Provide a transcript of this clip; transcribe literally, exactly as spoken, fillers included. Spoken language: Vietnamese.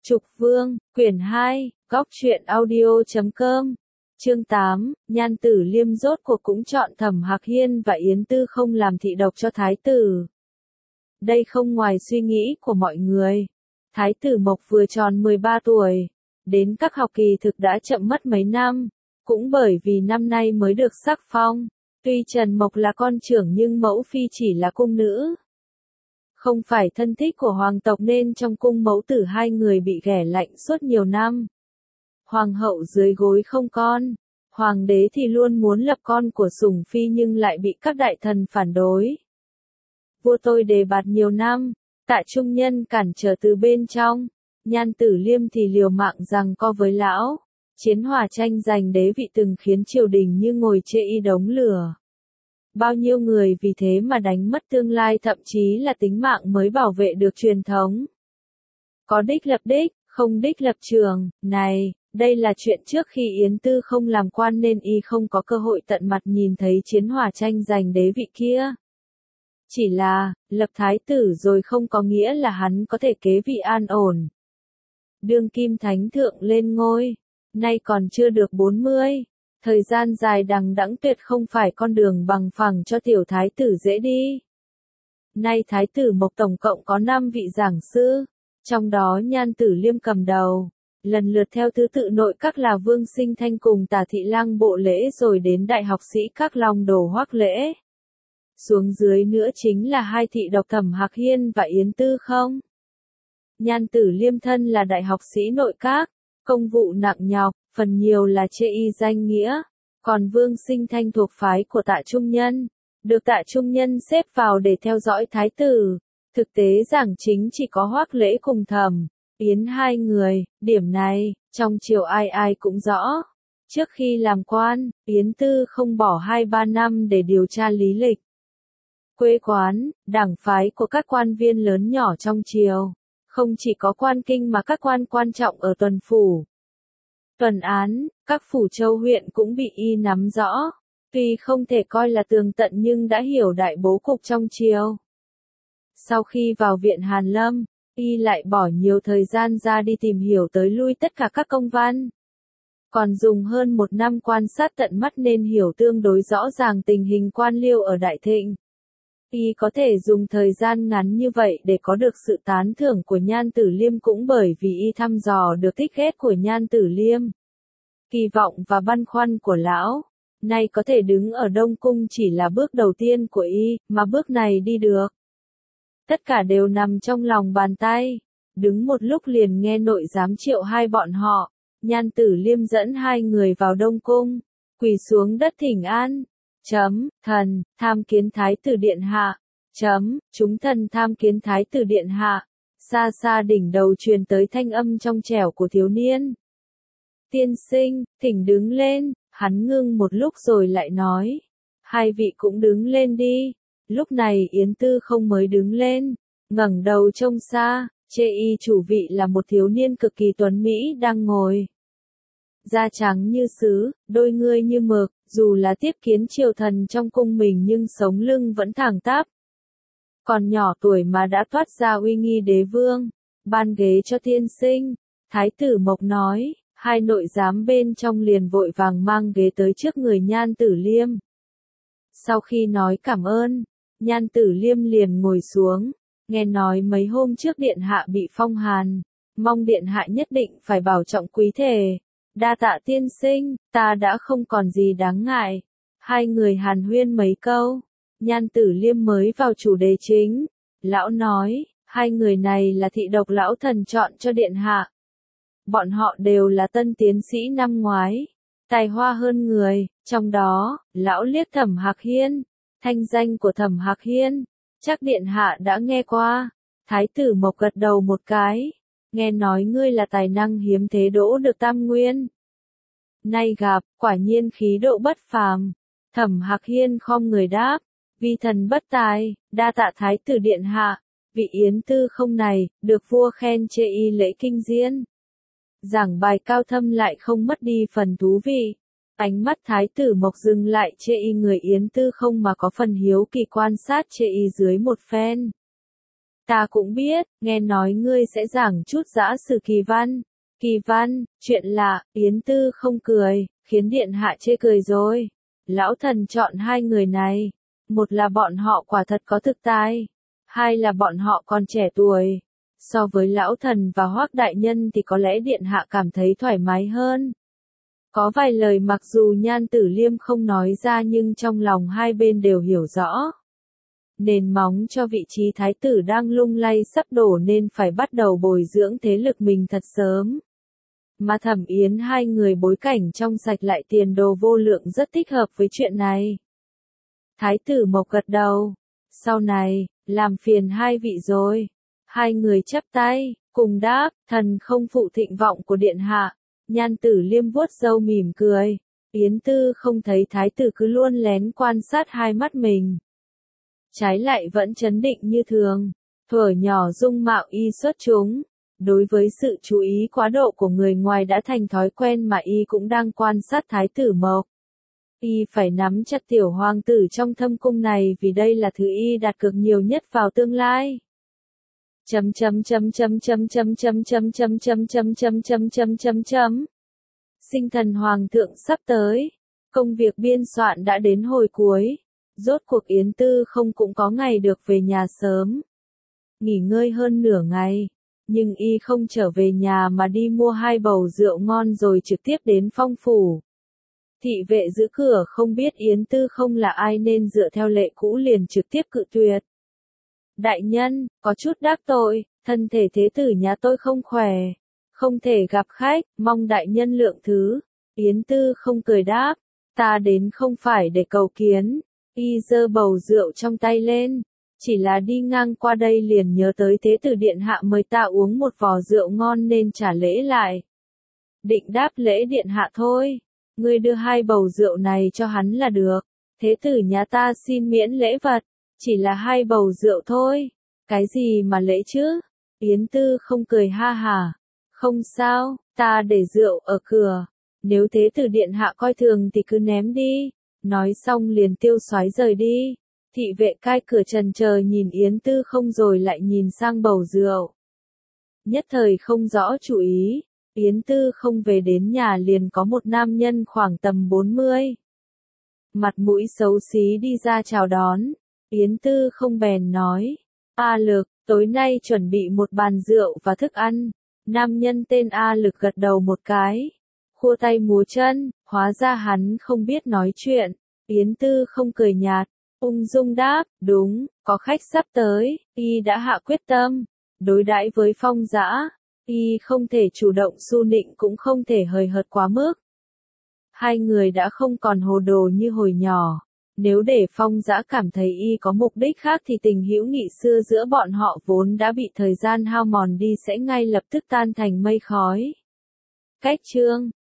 Trục Vương, quyển hai, góc truyện audio chấm com. Chương tám, Nhan Tử Liêm rốt cuộc cũng chọn Thẩm Hạc Hiên và Yến Tư không làm thị độc cho thái tử. Đây không ngoài suy nghĩ của mọi người. Thái tử Mộc vừa tròn mười ba tuổi, đến các học kỳ thực đã chậm mất mấy năm, cũng bởi vì năm nay mới được sắc phong. Tuy Trần Mộc là con trưởng nhưng mẫu phi chỉ là cung nữ, không phải thân thích của hoàng tộc nên trong cung mẫu tử hai người bị ghẻ lạnh suốt nhiều năm. Hoàng hậu dưới gối không con, hoàng đế thì luôn muốn lập con của sủng phi nhưng lại bị các đại thần phản đối. Vua tôi đề bạt nhiều năm, Tạ Trung Nhân cản trở từ bên trong, Nhan Tử Liêm thì liều mạng giằng co với lão. Chiến hỏa tranh giành đế vị từng khiến triều đình như ngồi chê y đống lửa. Bao nhiêu người vì thế mà đánh mất tương lai, thậm chí là tính mạng mới bảo vệ được truyền thống. Có đích lập đích, không đích lập trường, này, đây là chuyện trước khi Yến Tư không làm quan nên y không có cơ hội tận mặt nhìn thấy chiến hỏa tranh giành đế vị kia. Chỉ là, lập thái tử rồi không có nghĩa là hắn có thể kế vị an ổn. Đương kim thánh thượng lên ngôi, nay còn chưa được bốn mươi. Thời gian dài đằng đẵng tuyệt không phải con đường bằng phẳng cho tiểu thái tử dễ đi. Nay thái tử Mộc tổng cộng có năm vị giảng sư, trong đó Nhan Tử Liêm cầm đầu, lần lượt theo thứ tự nội các là Vương Sinh Thanh cùng Tả Thị Lang Bộ Lễ rồi đến đại học sĩ các Long Đồ Hoắc Lễ. Xuống dưới nữa chính là hai thị độc Thẩm Hạc Hiên và Yến Tư không. Nhan Tử Liêm thân là đại học sĩ nội các, công vụ nặng nhọc, phần nhiều là chê y danh nghĩa, còn Vương Sinh Thanh thuộc phái của Tạ Trung Nhân, được Tạ Trung Nhân xếp vào để theo dõi thái tử. Thực tế giảng chính chỉ có Hoắc Lễ cùng Thẩm Yến hai người, điểm này, trong triều ai ai cũng rõ. Trước khi làm quan, Yến Tư không bỏ hai ba năm để điều tra lý lịch, quê quán, đảng phái của các quan viên lớn nhỏ trong triều. Không chỉ có quan kinh mà các quan quan trọng ở tuần phủ, tuần án, các phủ châu huyện cũng bị y nắm rõ. Tuy không thể coi là tường tận nhưng đã hiểu đại bố cục trong triều. Sau khi vào viện Hàn Lâm, y lại bỏ nhiều thời gian ra đi tìm hiểu tới lui tất cả các công văn. Còn dùng hơn một năm quan sát tận mắt nên hiểu tương đối rõ ràng tình hình quan liêu ở Đại Thịnh. Y có thể dùng thời gian ngắn như vậy để có được sự tán thưởng của Nhan Tử Liêm cũng bởi vì y thăm dò được thích ghét của Nhan Tử Liêm. Kỳ vọng và băn khoăn của lão, nay có thể đứng ở Đông Cung chỉ là bước đầu tiên của y, mà bước này đi được. Tất cả đều nằm trong lòng bàn tay. Đứng một lúc liền nghe nội giám triệu hai bọn họ, Nhan Tử Liêm dẫn hai người vào Đông Cung, quỳ xuống đất thỉnh an. Chấm, thần, tham kiến thái tử điện hạ. Chấm, chúng thần tham kiến thái tử điện hạ. Xa xa đỉnh đầu truyền tới thanh âm trong trẻo của thiếu niên. Tiên sinh, thỉnh đứng lên, hắn ngưng một lúc rồi lại nói. Hai vị cũng đứng lên đi. Lúc này Yến Tư không mới đứng lên, ngẩng đầu trông xa, chê y chủ vị là một thiếu niên cực kỳ tuấn mỹ đang ngồi. Da trắng như sứ, đôi ngươi như mực, dù là tiếp kiến triều thần trong cung mình nhưng sống lưng vẫn thẳng tắp. Còn nhỏ tuổi mà đã thoát ra uy nghi đế vương, ban ghế cho tiên sinh. Thái tử Mộc nói, hai nội giám bên trong liền vội vàng mang ghế tới trước người Nhan Tử Liêm. Sau khi nói cảm ơn, Nhan Tử Liêm liền ngồi xuống, nghe nói mấy hôm trước điện hạ bị phong hàn, mong điện hạ nhất định phải bảo trọng quý thể. Đa tạ tiên sinh, ta đã không còn gì đáng ngại. Hai người hàn huyên mấy câu, Nhan Tử Liêm mới vào chủ đề chính. Lão nói, hai người này là thị độc lão thần chọn cho điện hạ. Bọn họ đều là tân tiến sĩ năm ngoái, tài hoa hơn người, trong đó, lão liếc Thẩm Hạc Hiên. Thanh danh của Thẩm Hạc Hiên, chắc điện hạ đã nghe qua. Thái tử Mộc gật đầu một cái. Nghe nói ngươi là tài năng hiếm thế đỗ được tam nguyên. Nay gặp, quả nhiên khí độ bất phàm. Thẩm Hạc Hiên khom người đáp, vi thần bất tài, đa tạ thái tử điện hạ. Vị Yến Tư không này, được vua khen chê y lễ kinh diễn. Giảng bài cao thâm lại không mất đi phần thú vị. Ánh mắt thái tử Mộc dừng lại chê y người Yến Tư không mà có phần hiếu kỳ quan sát chê y dưới một phen. Ta cũng biết, nghe nói ngươi sẽ giảng chút dã sử kỳ văn. Kỳ văn, chuyện lạ, Yến Tư không cười, khiến điện hạ chê cười rồi. Lão thần chọn hai người này. Một là bọn họ quả thật có thực tài. Hai là bọn họ còn trẻ tuổi. So với lão thần và Hoắc đại nhân thì có lẽ điện hạ cảm thấy thoải mái hơn. Có vài lời mặc dù Nhan Tử Liêm không nói ra nhưng trong lòng hai bên đều hiểu rõ. Nền móng cho vị trí thái tử đang lung lay sắp đổ nên phải bắt đầu bồi dưỡng thế lực mình thật sớm. Mà Thẩm Yến hai người bối cảnh trong sạch lại tiền đồ vô lượng rất thích hợp với chuyện này. Thái tử Mộc gật đầu. Sau này, làm phiền hai vị rồi. Hai người chắp tay, cùng đáp, thần không phụ thịnh vọng của điện hạ. Nhan Tử Liêm vuốt râu mỉm cười. Yến Tư không thấy thái tử cứ luôn lén quan sát hai mắt mình. Trái lại vẫn trấn định như thường. Thuở nhỏ dung mạo y xuất chúng. Đối với sự chú ý quá độ của người ngoài đã thành thói quen mà y cũng đang quan sát thái tử Mộc. Y phải nắm chặt tiểu hoàng tử trong thâm cung này vì đây là thứ y đặt cược nhiều nhất vào tương lai. Chấm chấm chấm chấm chấm chấm chấm chấm chấm chấm chấm chấm chấm chấm chấm chấm. Sinh thần hoàng thượng sắp tới. Công việc biên soạn đã đến hồi cuối. Rốt cuộc Yến Tư không cũng có ngày được về nhà sớm. Nghỉ ngơi hơn nửa ngày. Nhưng y không trở về nhà mà đi mua hai bầu rượu ngon rồi trực tiếp đến Phong phủ. Thị vệ giữ cửa không biết Yến Tư không là ai nên dựa theo lệ cũ liền trực tiếp cự tuyệt. Đại nhân, có chút đắc tội, thân thể thế tử nhà tôi không khỏe. Không thể gặp khách, mong đại nhân lượng thứ. Yến Tư không cười đáp. Ta đến không phải để cầu kiến. Y giơ bầu rượu trong tay lên. Chỉ là đi ngang qua đây liền nhớ tới thế tử điện hạ mời ta uống một vò rượu ngon nên trả lễ lại. Định đáp lễ điện hạ thôi. Ngươi đưa hai bầu rượu này cho hắn là được. Thế tử nhà ta xin miễn lễ vật. Chỉ là hai bầu rượu thôi. Cái gì mà lễ chứ? Yến Tư không cười ha hả. Không sao, ta để rượu ở cửa. Nếu thế tử điện hạ coi thường thì cứ ném đi. Nói xong liền tiêu xoái rời đi. Thị vệ cai cửa trần chờ nhìn Yến Tư không rồi lại nhìn sang bầu rượu. Nhất thời không rõ chủ ý. Yến Tư không về đến nhà liền có một nam nhân khoảng tầm bốn mươi. Mặt mũi xấu xí đi ra chào đón. Yến Tư không bèn nói. A Lực, tối nay chuẩn bị một bàn rượu và thức ăn. Nam nhân tên A Lực gật đầu một cái. Khua tay múa chân, hóa ra hắn không biết nói chuyện. Yến Tư không cười nhạt. Ung dung đáp, đúng, có khách sắp tới, y đã hạ quyết tâm. Đối đãi với Phong Dã, y không thể chủ động su nịnh cũng không thể hời hợt quá mức. Hai người đã không còn hồ đồ như hồi nhỏ. Nếu để Phong Dã cảm thấy y có mục đích khác thì tình hữu nghị xưa giữa bọn họ vốn đã bị thời gian hao mòn đi sẽ ngay lập tức tan thành mây khói. Cách chương